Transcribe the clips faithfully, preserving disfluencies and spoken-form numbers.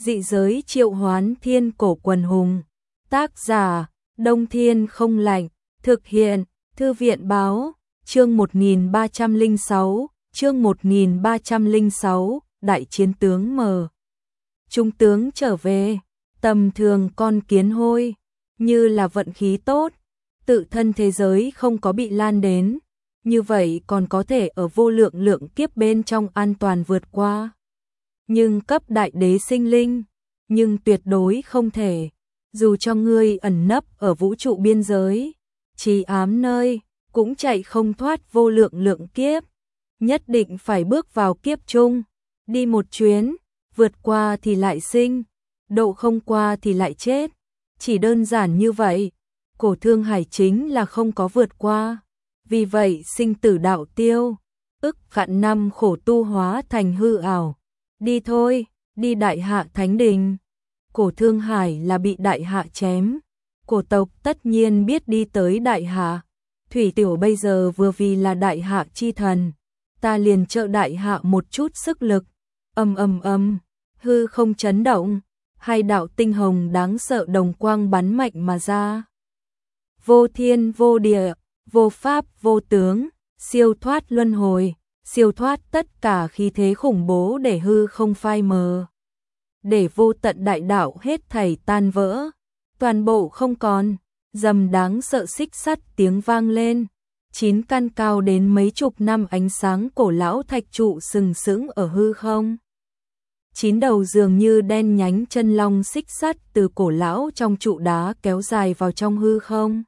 Dị giới triệu hoán thiên cổ quần hùng. Tác giả, Đông Thiên không lạnh. Thực hiện, Thư viện báo. Chương một nghìn ba trăm lẻ sáu, chương một nghìn ba trăm lẻ sáu, đại chiến tướng M. Trung tướng trở về, tầm thường con kiến hôi, như là vận khí tốt, tự thân thế giới không có bị lan đến, như vậy còn có thể ở vô lượng lượng kiếp bên trong an toàn vượt qua. Nhưng cấp đại đế sinh linh, nhưng tuyệt đối không thể, dù cho ngươi ẩn nấp ở vũ trụ biên giới, trì ám nơi, cũng chạy không thoát vô lượng lượng kiếp, nhất định phải bước vào kiếp chung, đi một chuyến, vượt qua thì lại sinh, độ không qua thì lại chết, chỉ đơn giản như vậy. Cổ Thương Hải chính là không có vượt qua, vì vậy sinh tử đạo tiêu, ức vạn năm khổ tu hóa thành hư ảo. Đi thôi, đi Đại Hạ Thánh Đình. Cổ Thương Hải là bị Đại Hạ chém, cổ tộc tất nhiên biết đi tới Đại Hạ. Thủy Tiểu bây giờ vừa vì là Đại Hạ chi thần, ta liền trợ Đại Hạ một chút sức lực. Ầm ầm ầm, hư không chấn động, hai đạo tinh hồng đáng sợ đồng quang bắn mạnh mà ra. Vô thiên vô địa, vô pháp vô tướng, siêu thoát luân hồi, siêu thoát tất cả khí thế khủng bố để hư không phai mờ, để vô tận đại đạo hết thảy tan vỡ, toàn bộ không còn. Dầm đáng sợ xích sắt tiếng vang lên, chín căn cao đến mấy chục năm ánh sáng cổ lão thạch trụ sừng sững ở hư không. Chín đầu dường như đen nhánh chân long xích sắt từ cổ lão trong trụ đá kéo dài vào trong hư không.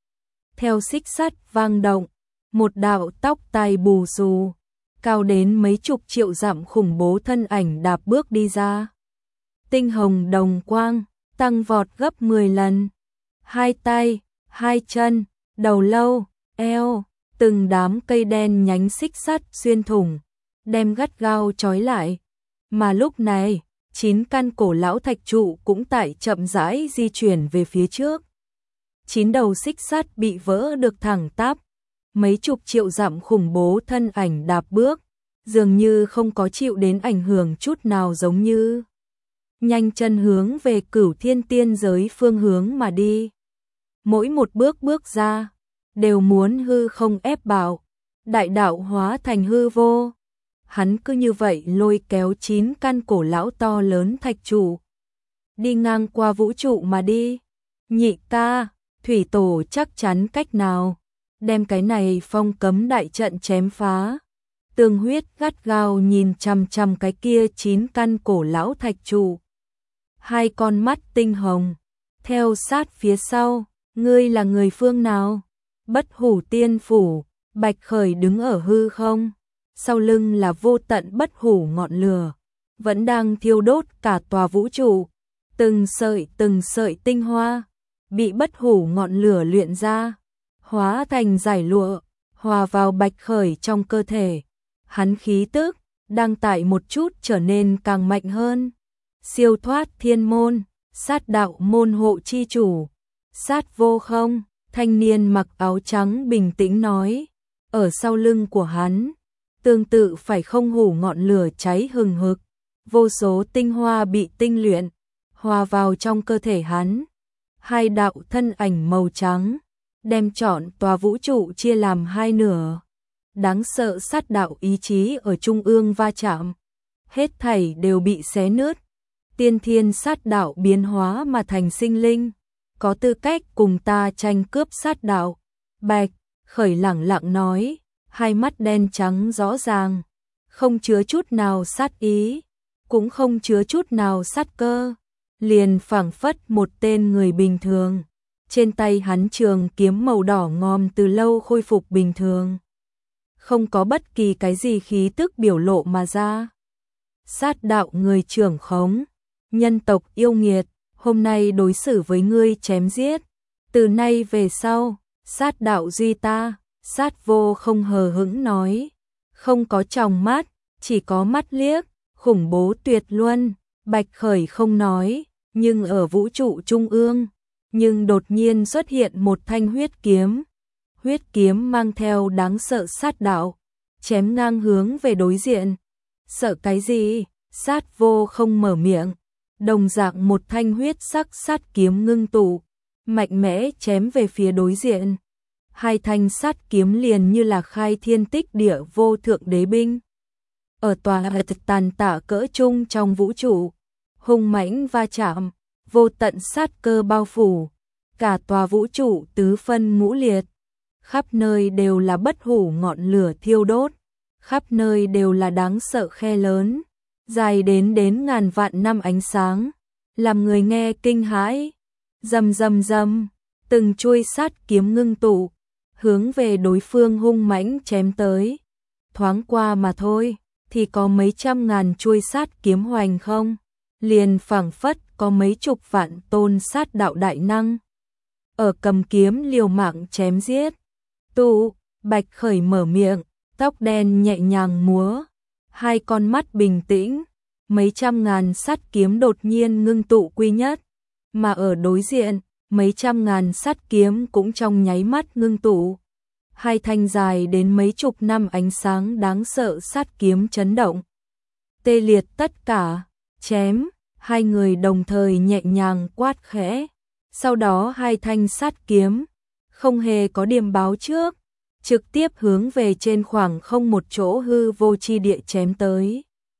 Theo xích sắt vang động, một đạo tóc tai bù xù, cao đến mấy chục triệu dặm khủng bố thân ảnh đạp bước đi ra. Tinh hồng đồng quang, tăng vọt gấp mười lần. Hai tay, hai chân, đầu lâu, eo, từng đám cây đen nhánh xích sắt xuyên thủng, đem gắt gao trói lại. Mà lúc này, chín căn cổ lão thạch trụ cũng tại chậm rãi di chuyển về phía trước. Chín đầu xích sắt bị vỡ được thẳng tắp, mấy chục triệu dặm khủng bố thân ảnh đạp bước, dường như không có chịu đến ảnh hưởng chút nào, giống như nhanh chân hướng về Cửu Thiên tiên giới phương hướng mà đi. Mỗi một bước bước ra, đều muốn hư không ép bảo, đại đạo hóa thành hư vô. Hắn cứ như vậy lôi kéo chín căn cổ lão to lớn thạch trụ, đi ngang qua vũ trụ mà đi. Nhị ca, thủy tổ chắc chắn cách nào đem cái này phong cấm đại trận chém phá. Tương Huyết gắt gao nhìn chằm chằm cái kia chín căn cổ lão thạch trụ, hai con mắt tinh hồng theo sát phía sau. Ngươi là người phương nào? Bất Hủ Tiên Phủ. Bạch Khởi đứng ở hư không, sau lưng là vô tận bất hủ ngọn lửa, vẫn đang thiêu đốt cả tòa vũ trụ. Từng sợi từng sợi tinh hoa bị bất hủ ngọn lửa luyện ra, hóa thành giải lụa, hòa vào Bạch Khởi trong cơ thể. Hắn khí tức đang tại một chút trở nên càng mạnh hơn. Siêu thoát thiên môn, sát đạo môn hộ chi chủ, Sát Vô Không, thanh niên mặc áo trắng bình tĩnh nói. Ở sau lưng của hắn, tương tự phải không hủ ngọn lửa cháy hừng hực, vô số tinh hoa bị tinh luyện, hòa vào trong cơ thể hắn. Hai đạo thân ảnh màu trắng, đem trọn tòa vũ trụ chia làm hai nửa. Đáng sợ sát đạo ý chí ở trung ương va chạm, hết thảy đều bị xé nứt. Tiên thiên sát đạo biến hóa mà thành sinh linh, có tư cách cùng ta tranh cướp sát đạo. Bạch Khởi lẳng lặng nói, hai mắt đen trắng rõ ràng, không chứa chút nào sát ý, cũng không chứa chút nào sát cơ, liền phảng phất một tên người bình thường. Trên tay hắn trường kiếm màu đỏ ngòm từ lâu khôi phục bình thường, không có bất kỳ cái gì khí tức biểu lộ mà ra. Sát đạo người trưởng khống, nhân tộc yêu nghiệt, hôm nay đối xử với ngươi chém giết, từ nay về sau, sát đạo duy ta. Sát Vô Không hờ hững nói, không có tròng mắt, chỉ có mắt liếc, khủng bố tuyệt luân. Bạch Khởi không nói, nhưng ở vũ trụ trung ương, nhưng đột nhiên xuất hiện một thanh huyết kiếm. Huyết kiếm mang theo đáng sợ sát đạo, chém ngang hướng về đối diện. Sợ cái gì? Sát Vô Không mở miệng, đồng dạng một thanh huyết sắc sát kiếm ngưng tụ, mạnh mẽ chém về phía đối diện. Hai thanh sát kiếm liền như là khai thiên tích địa vô thượng đế binh. Ở tòa tàn tạ cỡ trung trong vũ trụ, hung mãnh va chạm, vô tận sát cơ bao phủ, cả tòa vũ trụ tứ phân ngũ liệt, khắp nơi đều là bất hủ ngọn lửa thiêu đốt, khắp nơi đều là đáng sợ khe lớn, dài đến đến ngàn vạn năm ánh sáng, làm người nghe kinh hãi. Rầm rầm rầm, từng chuôi sát kiếm ngưng tụ, hướng về đối phương hung mãnh chém tới. Thoáng qua mà thôi, thì có mấy trăm ngàn chuôi sát kiếm hoành không, liền phảng phất có mấy chục vạn tôn sát đạo đại năng ở cầm kiếm liều mạng chém giết. Tụ, Bạch Khởi mở miệng, tóc đen nhẹ nhàng múa, hai con mắt bình tĩnh, mấy trăm ngàn sát kiếm đột nhiên ngưng tụ quy nhất, mà ở đối diện, mấy trăm ngàn sát kiếm cũng trong nháy mắt ngưng tụ. Hai thanh dài đến mấy chục năm ánh sáng đáng sợ sát kiếm chấn động. Tê liệt tất cả, chém, hai người đồng thời nhẹ nhàng quát khẽ. Sau đó hai thanh sát kiếm, không hề có điểm báo trước, trực tiếp hướng về trên khoảng không một chỗ hư vô chi địa chém tới.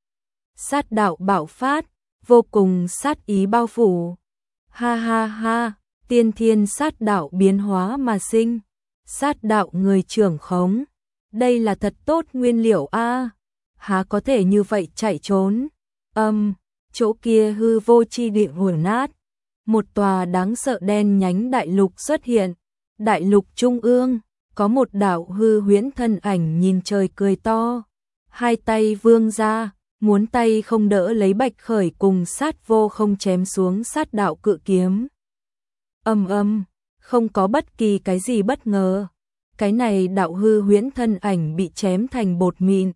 Sát đạo bạo phát, vô cùng sát ý bao phủ. Ha ha ha, tiên thiên sát đạo biến hóa mà sinh. Sát đạo người trưởng khống, đây là thật tốt nguyên liệu a. À, há có thể như vậy chạy trốn. Âm, um, chỗ kia hư vô chi địa hủy nát, một tòa đáng sợ đen nhánh đại lục xuất hiện. Đại lục trung ương, có một đạo hư huyễn thân ảnh nhìn trời cười to, hai tay vươn ra, muốn tay không đỡ lấy Bạch Khởi cùng sát vô không chém xuống sát đạo cự kiếm. Âm âm, không có bất kỳ cái gì bất ngờ, cái này đạo hư huyễn thân ảnh bị chém thành bột mịn,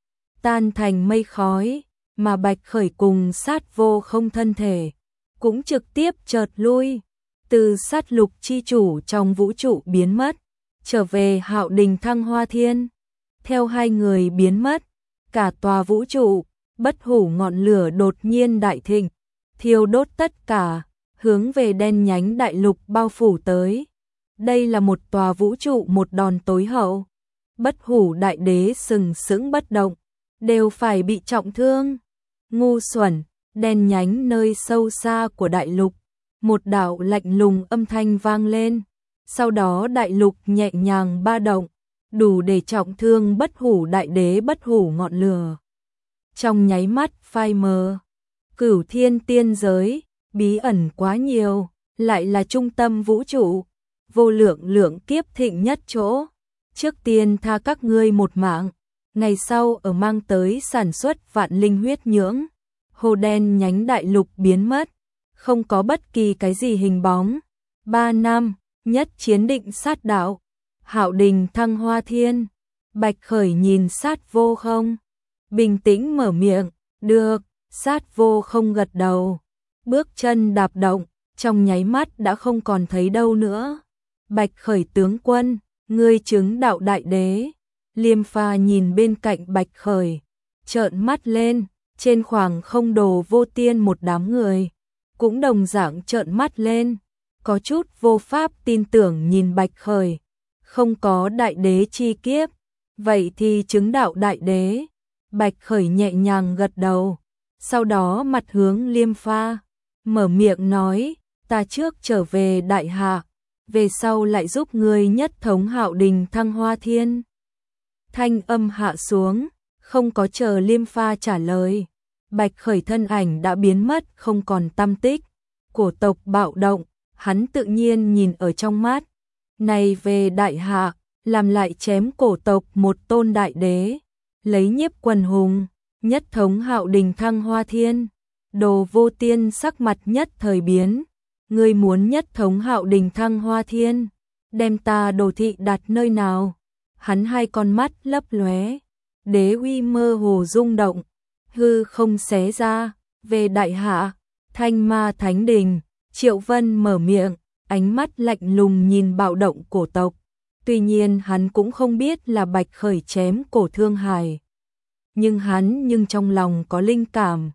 tan thành mây khói, mà Bạch Khởi cùng sát vô không thân thể cũng trực tiếp chợt lui, từ sát lục chi chủ trong vũ trụ biến mất, trở về Hạo Đình Thăng Hoa Thiên. Theo hai người biến mất, cả tòa vũ trụ, bất hủ ngọn lửa đột nhiên đại thịnh, thiêu đốt tất cả, hướng về đen nhánh đại lục bao phủ tới. Đây là một tòa vũ trụ một đòn tối hậu. Bất hủ đại đế sừng sững bất động, đều phải bị trọng thương. Ngu xuẩn, đen nhánh nơi sâu xa của đại lục, một đạo lạnh lùng âm thanh vang lên. Sau đó đại lục nhẹ nhàng ba động, đủ để trọng thương bất hủ đại đế bất hủ ngọn lửa. Trong nháy mắt phai mờ, Cửu Thiên tiên giới, bí ẩn quá nhiều, lại là trung tâm vũ trụ, vô lượng lượng kiếp thịnh nhất chỗ. Trước tiên tha các ngươi một mạng, ngày sau ở mang tới sản xuất vạn linh huyết nhưỡng. Hồ đen nhánh đại lục biến mất, không có bất kỳ cái gì hình bóng. Ba năm, nhất chiến định sát đạo, Hạo Đình Thăng Hoa Thiên. Bạch Khởi nhìn sát vô không, bình tĩnh mở miệng, được. Sát vô không gật đầu, bước chân đạp động, trong nháy mắt đã không còn thấy đâu nữa. Bạch Khởi tướng quân, ngươi chứng đạo đại đế. Liêm Pha nhìn bên cạnh Bạch Khởi, trợn mắt lên, trên khoảng không đồ vô tiên một đám người, cũng đồng dạng trợn mắt lên, có chút vô pháp tin tưởng nhìn Bạch Khởi. Không có đại đế chi kiếp, vậy thì chứng đạo đại đế. Bạch Khởi nhẹ nhàng gật đầu, sau đó mặt hướng Liêm Pha, mở miệng nói, ta trước trở về đại hạ, về sau lại giúp ngươi nhất thống Hạo Đình Thăng Hoa Thiên. Thanh âm hạ xuống, không có chờ Liêm Pha trả lời, Bạch Khởi thân ảnh đã biến mất không còn tăm tích. Cổ tộc bạo động, hắn tự nhiên nhìn ở trong mắt. Này về đại hạ, làm lại chém cổ tộc một tôn đại đế, lấy nhiếp quần hùng, nhất thống Hạo Đình Thăng Hoa Thiên. Đồ vô tiên sắc mặt nhất thời biến, ngươi muốn nhất thống Hạo Đình Thăng Hoa Thiên, đem ta đồ thị đặt nơi nào? Hắn hai con mắt lấp lóe, đế uy mơ hồ rung động, hư không xé ra. Về đại hạ, Thanh Ma Thánh Đình, Triệu Vân mở miệng, ánh mắt lạnh lùng nhìn bạo động cổ tộc. Tuy nhiên hắn cũng không biết là Bạch Khởi chém cổ Thương Hải, nhưng hắn nhưng trong lòng có linh cảm,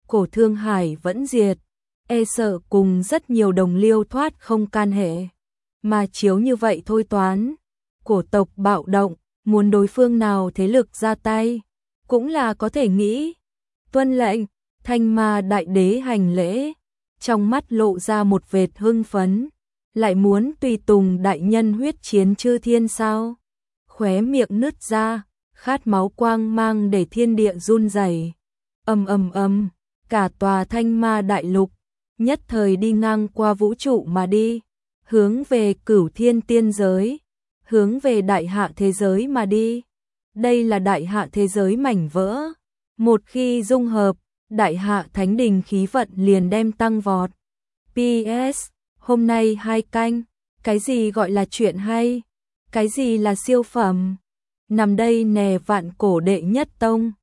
cổ Thương Hải vẫn diệt, e sợ cùng rất nhiều đồng liêu thoát không can hệ. Mà chiếu như vậy thôi toán, cổ tộc bạo động, muốn đối phương nào thế lực ra tay, cũng là có thể nghĩ. Tuân lệnh, Thanh Ma đại đế hành lễ, trong mắt lộ ra một vệt hưng phấn, lại muốn tùy tùng đại nhân huyết chiến chư thiên sao? Khóe miệng nứt ra, khát máu quang mang để thiên địa run rẩy. Ầm ầm ầm, cả tòa Thanh Ma đại lục nhất thời đi ngang qua vũ trụ mà đi, hướng về Cửu Thiên tiên giới, hướng về đại hạ thế giới mà đi. Đây là đại hạ thế giới mảnh vỡ, một khi dung hợp, đại hạ thánh đình khí vận liền đem tăng vọt. pê ét, hôm nay hai canh, cái gì gọi là chuyện hay, cái gì là siêu phẩm, nằm đây nè vạn cổ đệ nhất tông.